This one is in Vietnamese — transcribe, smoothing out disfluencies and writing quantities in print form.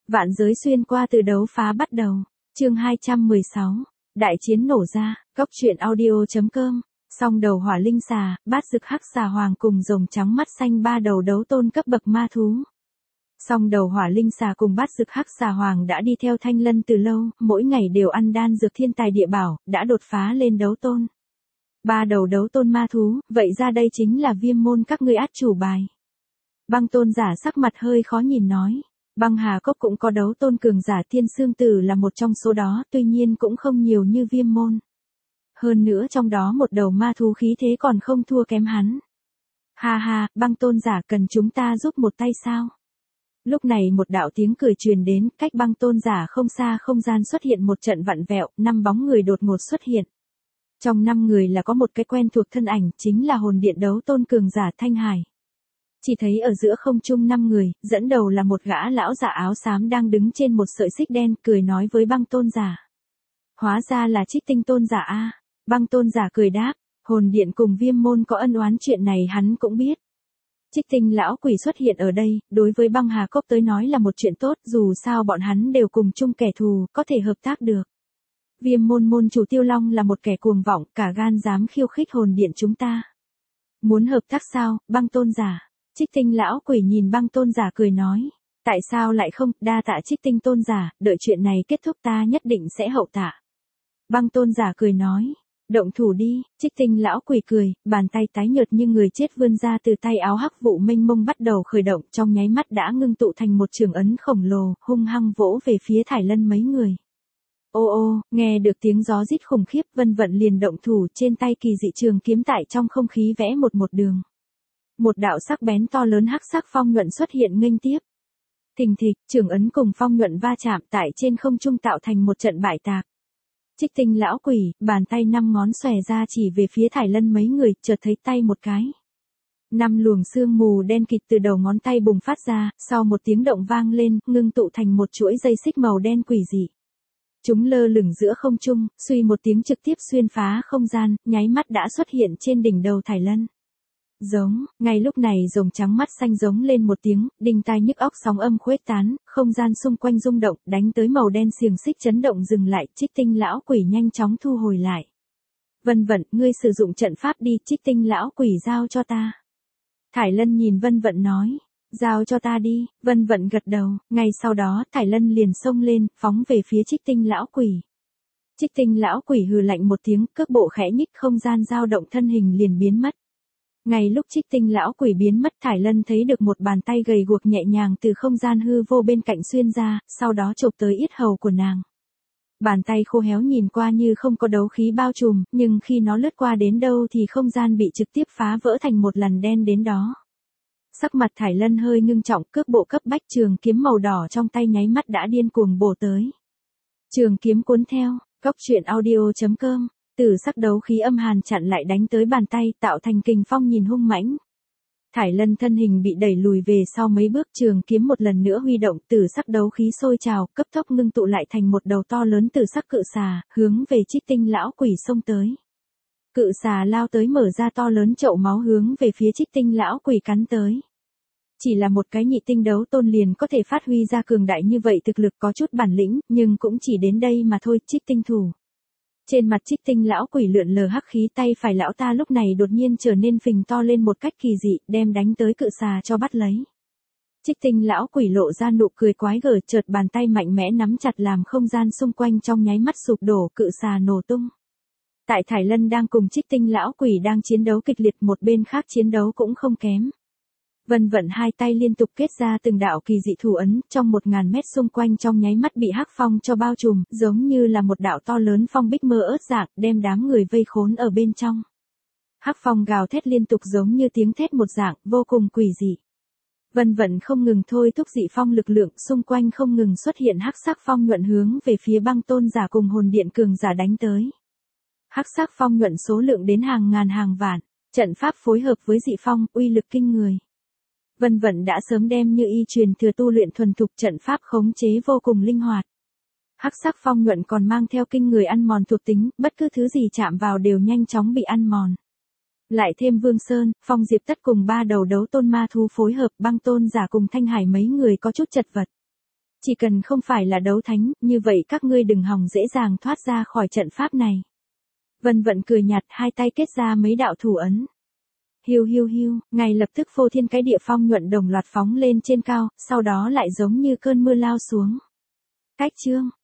Vạn giới xuyên qua từ đấu phá bắt đầu. Chương 216. Đại chiến nổ ra. Cốc truyện audio.com. Song đầu hỏa linh xà, bát dực hắc xà hoàng cùng rồng trắng mắt xanh ba đầu đấu tôn cấp bậc ma thú. Song đầu hỏa linh xà cùng bát dực hắc xà hoàng đã đi theo Thanh Lân từ lâu, mỗi ngày đều ăn đan dược thiên tài địa bảo, đã đột phá lên đấu tôn. Ba đầu đấu tôn ma thú, vậy ra đây chính là Viêm môn các ngươi át chủ bài. Băng tôn giả sắc mặt hơi khó nhìn nói. Băng Hà Cốc cũng có đấu tôn cường giả, Thiên Sương Tử là một trong số đó, tuy nhiên cũng không nhiều như Viêm môn. Hơn nữa trong đó một đầu ma thú khí thế còn không thua kém hắn. Ha ha, băng tôn giả cần chúng ta giúp một tay sao? Lúc này một đạo tiếng cười truyền đến, cách băng tôn giả không xa không gian xuất hiện một trận vặn vẹo, 5 bóng người đột ngột xuất hiện. Trong 5 người là có một cái quen thuộc thân ảnh, chính là hồn điện đấu tôn cường giả Thanh Hải. Chỉ thấy ở giữa không trung 5 người, dẫn đầu là một gã lão giả áo xám đang đứng trên một sợi xích đen, cười nói với băng tôn giả. Hóa ra là Trích Tinh tôn giả a. Băng tôn giả cười đáp, hồn điện cùng Viêm môn có ân oán chuyện này hắn cũng biết. Trích Tinh lão quỷ xuất hiện ở đây, đối với băng Hà Cốc tới nói là một chuyện tốt, dù sao bọn hắn đều cùng chung kẻ thù, có thể hợp tác được. Viêm môn môn chủ Tiêu Long là một kẻ cuồng vọng, cả gan dám khiêu khích hồn điện chúng ta. Muốn hợp tác sao, băng tôn giả? Trích Tinh lão quỷ nhìn băng tôn giả cười nói. Tại sao lại không, đa tạ Trích Tinh tôn giả, đợi chuyện này kết thúc ta nhất định sẽ hậu tạ. Băng tôn giả cười nói. Động thủ đi, Trích Tinh lão quỷ cười, bàn tay tái nhợt như người chết vươn ra từ tay áo hắc vụ mênh mông bắt đầu khởi động, trong nháy mắt đã ngưng tụ thành một trường ấn khổng lồ, hung hăng vỗ về phía Thải Lân mấy người. Ô ô, nghe được tiếng gió rít khủng khiếp, Vân Vận liền động thủ, trên tay kỳ dị trường kiếm tại trong không khí vẽ một đường. Một đạo sắc bén to lớn hắc sắc phong nhuận xuất hiện nghênh tiếp. Thình thịch, trường ấn cùng phong nhuận va chạm tại trên không trung tạo thành một trận bại tạc. Trích Tinh lão quỷ, bàn tay 5 ngón xòe ra chỉ về phía Thải Lân mấy người, chợt thấy tay một cái. 5 luồng sương mù đen kịt từ đầu ngón tay bùng phát ra, sau một tiếng động vang lên, ngưng tụ thành một chuỗi dây xích màu đen quỷ dị. Chúng lơ lửng giữa không trung, suy một tiếng trực tiếp xuyên phá không gian, nháy mắt đã xuất hiện trên đỉnh đầu Thải Lân. Giống, ngay lúc này rồng trắng mắt xanh giống lên một tiếng, đinh tai nhức óc sóng âm khuếch tán, không gian xung quanh rung động, đánh tới màu đen xiềng xích chấn động dừng lại, Trích Tinh lão quỷ nhanh chóng thu hồi lại. Vân Vận, ngươi sử dụng trận pháp đi, Trích Tinh lão quỷ giao cho ta. Thải Lân nhìn Vân Vận nói, giao cho ta đi, Vân Vận gật đầu, ngay sau đó Thải Lân liền xông lên, phóng về phía Trích Tinh lão quỷ. Trích Tinh lão quỷ hừ lạnh một tiếng, cước bộ khẽ nhích, không gian dao động, thân hình liền biến mất. Ngay lúc Trích Tinh lão quỷ biến mất, Thải Lân thấy được một bàn tay gầy guộc nhẹ nhàng từ không gian hư vô bên cạnh xuyên ra, sau đó chộp tới yết hầu của nàng. Bàn tay khô héo nhìn qua như không có đấu khí bao trùm, nhưng khi nó lướt qua đến đâu thì không gian bị trực tiếp phá vỡ thành một lằn đen đến đó. Sắc mặt Thải Lân hơi ngưng trọng, cước bộ cấp bách, trường kiếm màu đỏ trong tay nháy mắt đã điên cuồng bổ tới. Trường kiếm cuốn theo, Cốc truyện audio.com. Tử sắc đấu khí âm hàn chặn lại đánh tới bàn tay, tạo thành kình phong nhìn hung mãnh. Thải Lân thân hình bị đẩy lùi về sau mấy bước, trường kiếm một lần nữa huy động, tử sắc đấu khí sôi trào, cấp tốc ngưng tụ lại thành một đầu to lớn tử sắc cự xà, hướng về Trích Tinh lão quỷ xông tới. Cự xà lao tới mở ra to lớn chậu máu hướng về phía Trích Tinh lão quỷ cắn tới. Chỉ là một cái nhị tinh đấu tôn liền có thể phát huy ra cường đại như vậy, thực lực có chút bản lĩnh, nhưng cũng chỉ đến đây mà thôi. Trích Tinh thủ. Trên mặt Trích Tinh lão quỷ lượn lờ hắc khí, tay phải lão ta lúc này đột nhiên trở nên phình to lên một cách kỳ dị, đem đánh tới cự xà cho bắt lấy. Trích Tinh lão quỷ lộ ra nụ cười quái gở, chợt bàn tay mạnh mẽ nắm chặt làm không gian xung quanh trong nháy mắt sụp đổ, cự xà nổ tung. Tại Thải Lân đang cùng Trích Tinh lão quỷ đang chiến đấu kịch liệt, một bên khác chiến đấu cũng không kém. Vân Vận hai tay liên tục kết ra từng đạo kỳ dị thủ ấn, trong 1000 mét xung quanh trong nháy mắt bị hắc phong cho bao trùm, giống như là một đạo to lớn phong bích mơ ớt dạng, đem đám người vây khốn ở bên trong. Hắc phong gào thét liên tục giống như tiếng thét một dạng, vô cùng quỷ dị. Vân Vận không ngừng thôi thúc dị phong lực lượng, xung quanh không ngừng xuất hiện hắc sắc phong nhuận hướng về phía băng tôn giả cùng hồn điện cường giả đánh tới. Hắc sắc phong nhuận số lượng đến hàng ngàn hàng vạn, trận pháp phối hợp với dị phong, uy lực kinh người. Vân Vận đã sớm đem như y truyền thừa tu luyện thuần thục, trận pháp khống chế vô cùng linh hoạt. Hắc sắc phong nhuận còn mang theo kinh người ăn mòn thuộc tính, bất cứ thứ gì chạm vào đều nhanh chóng bị ăn mòn. Lại thêm Vương Sơn, Phong Diệp Tất cùng 3 đầu đấu tôn ma thú phối hợp, băng tôn giả cùng Thanh Hải mấy người có chút chật vật. Chỉ cần không phải là đấu thánh, như vậy các ngươi đừng hòng dễ dàng thoát ra khỏi trận pháp này. Vân Vận cười nhạt, hai tay kết ra mấy đạo thủ ấn. Hiu hiu hiu, ngay lập tức phô thiên cái địa phong nhuận đồng loạt phóng lên trên cao, sau đó lại giống như cơn mưa lao xuống. Cách chương